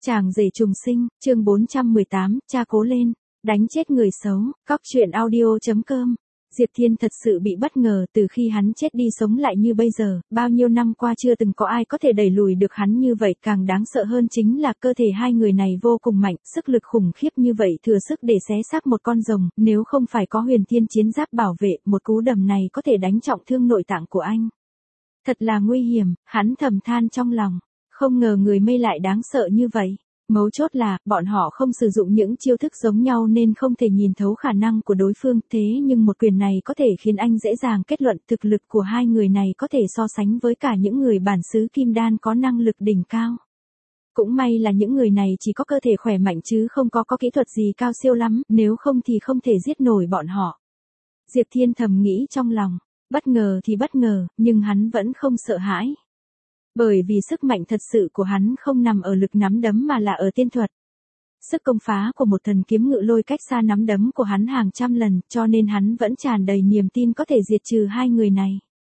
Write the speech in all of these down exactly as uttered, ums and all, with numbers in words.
Chàng rể trùng sinh, chương bốn trăm mười tám, cha cố lên, đánh chết người xấu, cóc truyện audio.com. Diệp Thiên thật sự bị bất ngờ từ khi hắn chết đi sống lại như bây giờ, bao nhiêu năm qua chưa từng có ai có thể đẩy lùi được hắn như vậy, càng đáng sợ hơn chính là cơ thể hai người này vô cùng mạnh, sức lực khủng khiếp như vậy thừa sức để xé xác một con rồng, nếu không phải có huyền thiên chiến giáp bảo vệ, một cú đầm này có thể đánh trọng thương nội tạng của anh. Thật là nguy hiểm, hắn thầm than trong lòng. Không ngờ người mây lại đáng sợ như vậy. Mấu chốt là, bọn họ không sử dụng những chiêu thức giống nhau nên không thể nhìn thấu khả năng của đối phương. Thế nhưng một quyền này có thể khiến anh dễ dàng kết luận thực lực của hai người này có thể so sánh với cả những người bản xứ kim đan có năng lực đỉnh cao. Cũng may là những người này chỉ có cơ thể khỏe mạnh chứ không có có kỹ thuật gì cao siêu lắm, nếu không thì không thể giết nổi bọn họ. Diệp Thiên thầm nghĩ trong lòng, bất ngờ thì bất ngờ, nhưng hắn vẫn không sợ hãi. Bởi vì sức mạnh thật sự của hắn không nằm ở lực nắm đấm mà là ở tiên thuật. Sức công phá của một thần kiếm ngự lôi cách xa nắm đấm của hắn hàng trăm lần, cho nên hắn vẫn tràn đầy niềm tin có thể diệt trừ hai người này.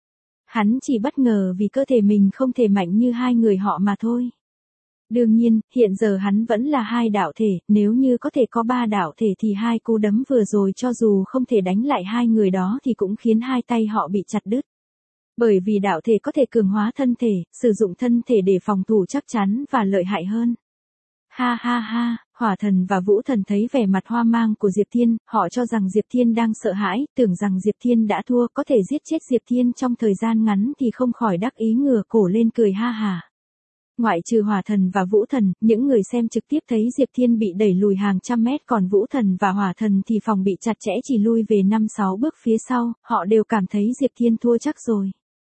Hắn chỉ bất ngờ vì cơ thể mình không thể mạnh như hai người họ mà thôi. Đương nhiên, hiện giờ hắn vẫn là hai đạo thể, nếu như có thể có ba đạo thể thì hai cú đấm vừa rồi cho dù không thể đánh lại hai người đó thì cũng khiến hai tay họ bị chặt đứt. Bởi vì đạo thể có thể cường hóa thân thể, sử dụng thân thể để phòng thủ chắc chắn và lợi hại hơn. Ha ha ha, Hỏa Thần và Vũ Thần thấy vẻ mặt hoang mang của Diệp Thiên, họ cho rằng Diệp Thiên đang sợ hãi, tưởng rằng Diệp Thiên đã thua, có thể giết chết Diệp Thiên trong thời gian ngắn thì không khỏi đắc ý ngửa cổ lên cười ha hà. Ngoại trừ Hỏa Thần và Vũ Thần, những người xem trực tiếp thấy Diệp Thiên bị đẩy lùi hàng trăm mét, còn Vũ Thần và Hỏa Thần thì phòng bị chặt chẽ chỉ lui về năm sáu bước phía sau, họ đều cảm thấy Diệp Thiên thua chắc rồi.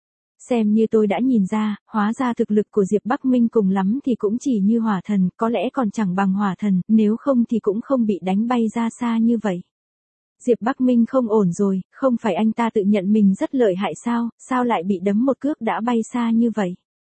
Xem như tôi đã nhìn ra, hóa ra thực lực của Diệp Bắc Minh cùng lắm thì cũng chỉ như Hỏa Thần, có lẽ còn chẳng bằng Hỏa Thần, nếu không thì cũng không bị đánh bay ra xa như vậy. Diệp Bắc Minh không ổn rồi, không phải anh ta tự nhận mình rất lợi hại sao, sao lại bị đấm một cước đã bay xa như vậy.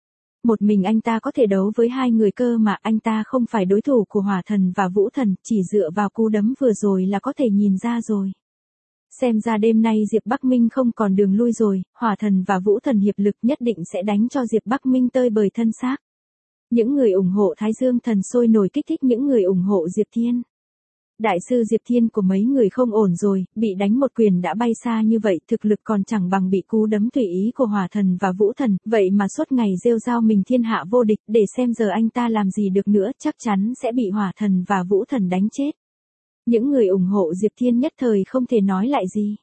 Một mình anh ta có thể đấu với hai người cơ mà, anh ta không phải đối thủ của Hỏa Thần và Vũ Thần, chỉ dựa vào cú đấm vừa rồi là có thể nhìn ra rồi. Xem ra đêm nay Diệp Bắc Minh không còn đường lui rồi, Hỏa Thần và Vũ Thần hiệp lực nhất định sẽ đánh cho Diệp Bắc Minh tơi bời thân xác. Những người ủng hộ Thái Dương Thần sôi nổi kích thích những người ủng hộ Diệp Thiên. Đại sư Diệp Thiên của mấy người không ổn rồi, bị đánh một quyền đã bay xa như vậy, thực lực còn chẳng bằng bị cú đấm tùy ý của Hỏa Thần và Vũ Thần, vậy mà suốt ngày rêu rao mình thiên hạ vô địch, để xem giờ anh ta làm gì được nữa, chắc chắn sẽ bị Hỏa Thần và Vũ Thần đánh chết. Những người ủng hộ Diệp Thiên nhất thời không thể nói lại gì.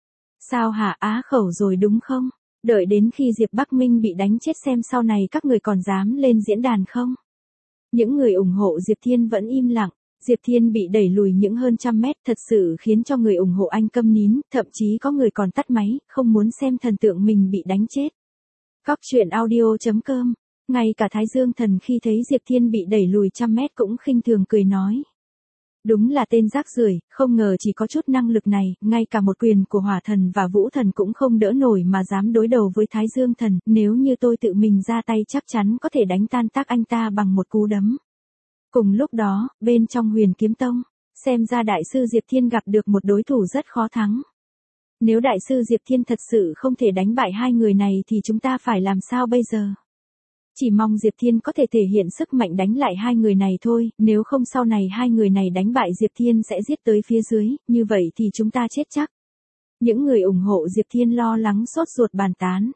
Sao hả, á khẩu rồi đúng không? Đợi đến khi Diệp Bắc Minh bị đánh chết xem sau này các người còn dám lên diễn đàn không? Những người ủng hộ Diệp Thiên vẫn im lặng. Diệp Thiên bị đẩy lùi những hơn trăm mét thật sự khiến cho người ủng hộ anh câm nín, thậm chí có người còn tắt máy, không muốn xem thần tượng mình bị đánh chết. Cóc truyện audio.com. Ngay cả Thái Dương Thần khi thấy Diệp Thiên bị đẩy lùi trăm mét cũng khinh thường cười nói. Đúng là tên rác rưởi, không ngờ chỉ có chút năng lực này, ngay cả một quyền của Hỏa Thần và Vũ Thần cũng không đỡ nổi mà dám đối đầu với Thái Dương Thần, nếu như tôi tự mình ra tay chắc chắn có thể đánh tan tác anh ta bằng một cú đấm. Cùng lúc đó, bên trong Huyền Kiếm Tông, xem ra Đại sư Diệp Thiên gặp được một đối thủ rất khó thắng. Nếu Đại sư Diệp Thiên thật sự không thể đánh bại hai người này thì chúng ta phải làm sao bây giờ? Chỉ mong Diệp Thiên có thể thể hiện sức mạnh đánh lại hai người này thôi, nếu không sau này hai người này đánh bại Diệp Thiên sẽ giết tới phía dưới, như vậy thì chúng ta chết chắc. Những người ủng hộ Diệp Thiên lo lắng sốt ruột bàn tán.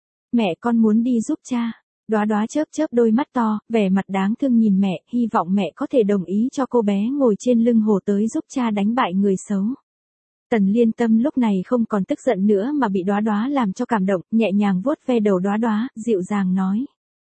Mẹ con muốn đi giúp cha. Đóa Đóa chớp chớp đôi mắt to, vẻ mặt đáng thương nhìn mẹ, hy vọng mẹ có thể đồng ý cho cô bé ngồi trên lưng hổ tới giúp cha đánh bại người xấu. Tần Liên Tâm lúc này không còn tức giận nữa mà bị Đóa Đóa làm cho cảm động, nhẹ nhàng vuốt ve đầu Đóa Đóa, dịu dàng nói.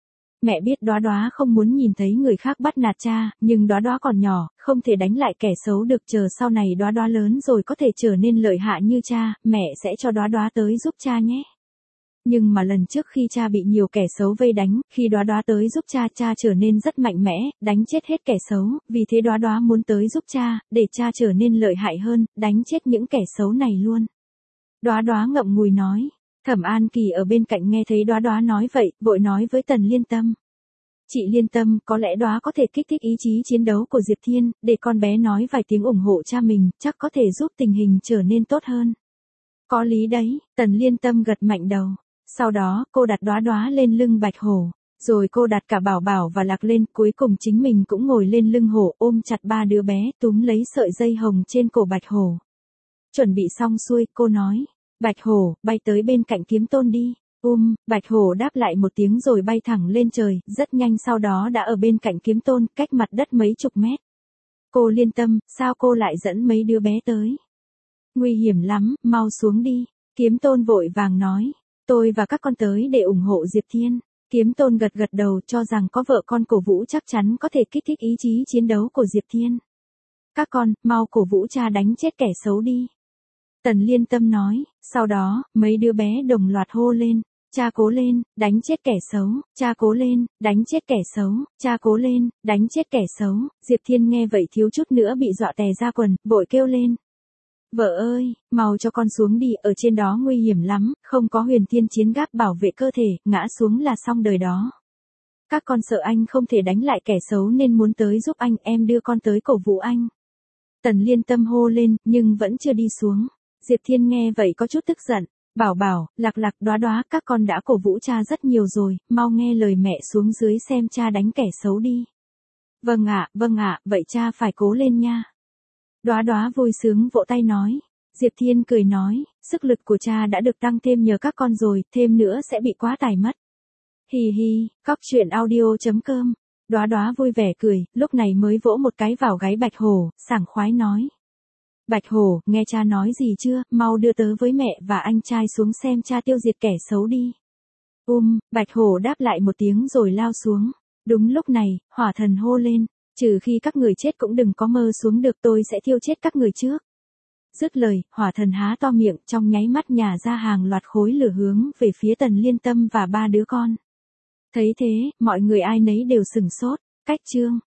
Mẹ biết Đóa Đóa không muốn nhìn thấy người khác bắt nạt cha, nhưng Đóa Đóa còn nhỏ, không thể đánh lại kẻ xấu được, chờ sau này Đóa Đóa lớn rồi có thể trở nên lợi hại như cha, mẹ sẽ cho Đóa Đóa tới giúp cha nhé. Nhưng mà lần trước khi cha bị nhiều kẻ xấu vây đánh, khi Đóa Đóa tới giúp cha, cha trở nên rất mạnh mẽ, đánh chết hết kẻ xấu, vì thế Đóa Đóa muốn tới giúp cha, để cha trở nên lợi hại hơn, đánh chết những kẻ xấu này luôn. Đóa Đóa ngậm ngùi nói. Thẩm An Kỳ ở bên cạnh nghe thấy Đóa Đóa nói vậy, vội nói với Tần Liên Tâm. Chị Liên Tâm, có lẽ Đóa có thể kích thích ý chí chiến đấu của Diệp Thiên, để con bé nói vài tiếng ủng hộ cha mình, chắc có thể giúp tình hình trở nên tốt hơn. Có lý đấy, Tần Liên Tâm gật mạnh đầu. Sau đó, cô đặt Đóa Đóa lên lưng Bạch Hổ. Rồi cô đặt cả Bảo Bảo và Lạc lên, cuối cùng chính mình cũng ngồi lên lưng hổ, ôm chặt ba đứa bé, túm lấy sợi dây hồng trên cổ Bạch Hổ. Chuẩn bị xong xuôi, cô nói, Bạch Hổ, bay tới bên cạnh Kiếm Tôn đi. Um, Bạch Hổ đáp lại một tiếng rồi bay thẳng lên trời, rất nhanh sau đó đã ở bên cạnh Kiếm Tôn, cách mặt đất mấy chục mét. Cô Liên Tâm, sao cô lại dẫn mấy đứa bé tới? Nguy hiểm lắm, mau xuống đi. Kiếm Tôn vội vàng nói, tôi và các con tới để ủng hộ Diệp Thiên. Kiếm Tôn gật gật đầu, cho rằng có vợ con cổ vũ chắc chắn có thể kích thích ý chí chiến đấu của Diệp Thiên. Các con, mau cổ vũ cha đánh chết kẻ xấu đi. Tần Liên Tâm nói, sau đó, mấy đứa bé đồng loạt hô lên, cha cố lên, đánh chết kẻ xấu, cha cố lên, đánh chết kẻ xấu, cha cố lên, đánh chết kẻ xấu. Diệp Thiên nghe vậy thiếu chút nữa bị dọa tè ra quần, vội kêu lên. Vợ ơi, mau cho con xuống đi, ở trên đó nguy hiểm lắm, không có huyền thiên chiến giáp bảo vệ cơ thể, ngã xuống là xong đời đó. Các con sợ anh không thể đánh lại kẻ xấu nên muốn tới giúp anh, em đưa con tới cổ vũ anh. Tần Liên Tâm hô lên, nhưng vẫn chưa đi xuống. Diệp Thiên nghe vậy có chút tức giận. Bảo Bảo, Lạc Lạc, Đoá Đoá, các con đã cổ vũ cha rất nhiều rồi, mau nghe lời mẹ xuống dưới xem cha đánh kẻ xấu đi. Vâng ạ, vâng ạ, vậy cha phải cố lên nha. Đoá Đoá vui sướng vỗ tay nói. Diệp Thiên cười nói, sức lực của cha đã được tăng thêm nhờ các con rồi, thêm nữa sẽ bị quá tải mất. Hì hì, cóc truyện audio chấm com. Đoá Đoá vui vẻ cười, lúc này mới vỗ một cái vào gáy Bạch Hổ, sảng khoái nói. Bạch Hổ, nghe cha nói gì chưa, mau đưa tớ với mẹ và anh trai xuống xem cha tiêu diệt kẻ xấu đi. Um, Bạch Hổ đáp lại một tiếng rồi lao xuống. Đúng lúc này, Hỏa Thần hô lên, trừ khi các người chết cũng đừng có mơ xuống được, tôi sẽ thiêu chết các người trước. Dứt lời, Hỏa Thần há to miệng, trong nháy mắt nhả ra hàng loạt khối lửa hướng về phía Tần Liên Tâm và ba đứa con. Thấy thế, mọi người ai nấy đều sửng sốt. Cách chương